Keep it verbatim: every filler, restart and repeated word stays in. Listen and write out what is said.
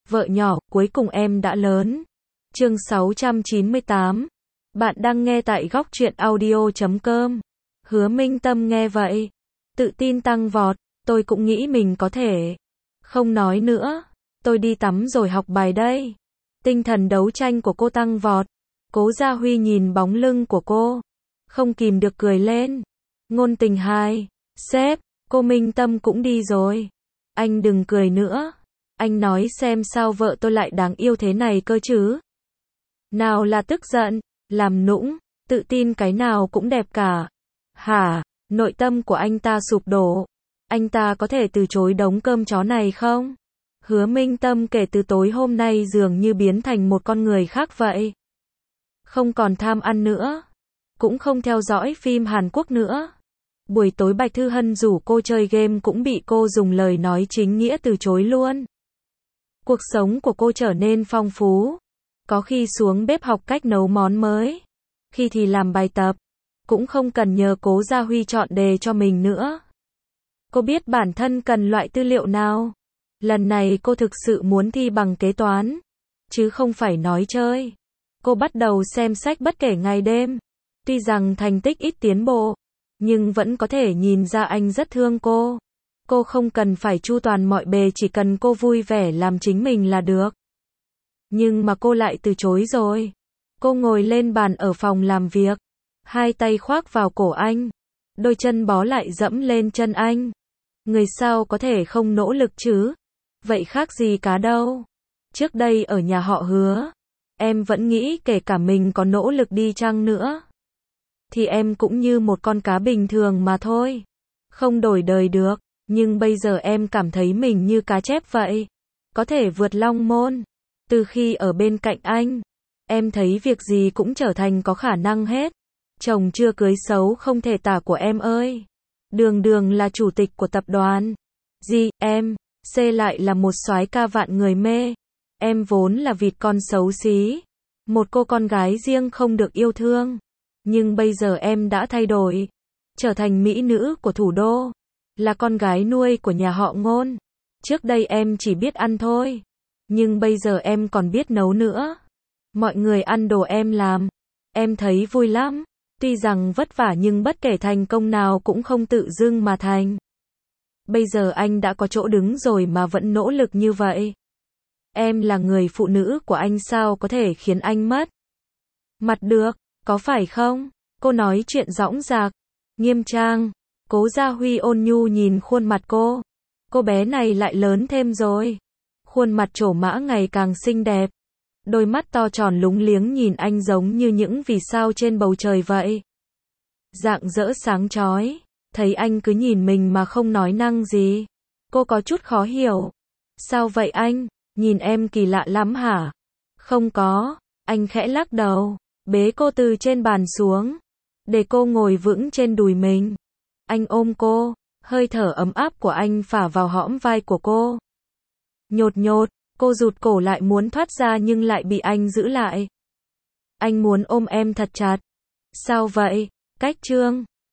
Vợ nhỏ, cuối cùng em đã lớn. Chương sáu trăm chín mươi tám. Bạn đang nghe tại góc truyện audio chấm com. Hứa Minh Tâm nghe vậy, tự tin tăng vọt, tôi cũng nghĩ mình có thể. Không nói nữa, tôi đi tắm rồi học bài đây. Tinh thần đấu tranh của cô tăng vọt. Cố Gia Huy nhìn bóng lưng của cô, không kìm được cười lên. Ngôn tình hai, sếp, cô Minh Tâm cũng đi rồi. Anh đừng cười nữa. Anh nói xem sao vợ tôi lại đáng yêu thế này cơ chứ. Nào là tức giận, làm nũng, tự tin cái nào cũng đẹp cả. Hả, nội tâm của anh ta sụp đổ. Anh ta có thể từ chối đống cơm chó này không? Hứa Minh Tâm kể từ tối hôm nay dường như biến thành một con người khác vậy. Không còn tham ăn nữa, cũng không theo dõi phim Hàn Quốc nữa. Buổi tối Bạch Thư Hân rủ cô chơi game cũng bị cô dùng lời nói chính nghĩa từ chối luôn. Cuộc sống của cô trở nên phong phú. Có khi xuống bếp học cách nấu món mới, khi thì làm bài tập, cũng không cần nhờ Cố Gia Huy chọn đề cho mình nữa. Cô biết bản thân cần loại tư liệu nào. Lần này cô thực sự muốn thi bằng kế toán, chứ không phải nói chơi. Cô bắt đầu xem sách bất kể ngày đêm. Tuy rằng thành tích ít tiến bộ, nhưng vẫn có thể nhìn ra anh rất thương cô. Cô không cần phải chu toàn mọi bề, chỉ cần cô vui vẻ làm chính mình là được. Nhưng mà cô lại từ chối rồi. Cô ngồi lên bàn ở phòng làm việc, hai tay khoác vào cổ anh, đôi chân bó lại dẫm lên chân anh. Người sao có thể không nỗ lực chứ? Vậy khác gì cá đâu. Trước đây ở nhà họ Hứa, em vẫn nghĩ kể cả mình có nỗ lực đi chăng nữa, thì em cũng như một con cá bình thường mà thôi. Không đổi đời được. Nhưng bây giờ em cảm thấy mình như cá chép vậy. Có thể vượt long môn. Từ khi ở bên cạnh anh, em thấy việc gì cũng trở thành có khả năng hết. Chồng chưa cưới xấu không thể tả của em ơi. Đường Đường là chủ tịch của tập đoàn G M C, lại là một soái ca vạn người mê. Em vốn là vịt con xấu xí, một cô con gái riêng không được yêu thương. Nhưng bây giờ em đã thay đổi, trở thành mỹ nữ của thủ đô, là con gái nuôi của nhà họ Ngôn. Trước đây em chỉ biết ăn thôi, nhưng bây giờ em còn biết nấu nữa. Mọi người ăn đồ em làm, em thấy vui lắm. Tuy rằng vất vả nhưng bất kể thành công nào cũng không tự dưng mà thành. Bây giờ anh đã có chỗ đứng rồi mà vẫn nỗ lực như vậy. Em là người phụ nữ của anh, sao có thể khiến anh mất mặt được, có phải không? Cô nói chuyện dõng dạc, nghiêm trang. Cố Gia Huy ôn nhu nhìn khuôn mặt cô. Cô bé này lại lớn thêm rồi. Khuôn mặt trổ mã ngày càng xinh đẹp. Đôi mắt to tròn lúng liếng nhìn anh giống như những vì sao trên bầu trời vậy. Rạng rỡ sáng chói. Thấy anh cứ nhìn mình mà không nói năng gì, cô có chút khó hiểu. Sao vậy anh? Nhìn em kỳ lạ lắm hả? Không có. Anh khẽ lắc đầu, bế cô từ trên bàn xuống, để cô ngồi vững trên đùi mình. Anh ôm cô, hơi thở ấm áp của anh phả vào hõm vai của cô. Nhột nhột, cô rụt cổ lại muốn thoát ra nhưng lại bị anh giữ lại. Anh muốn ôm em thật chặt. Sao vậy? Cách trương,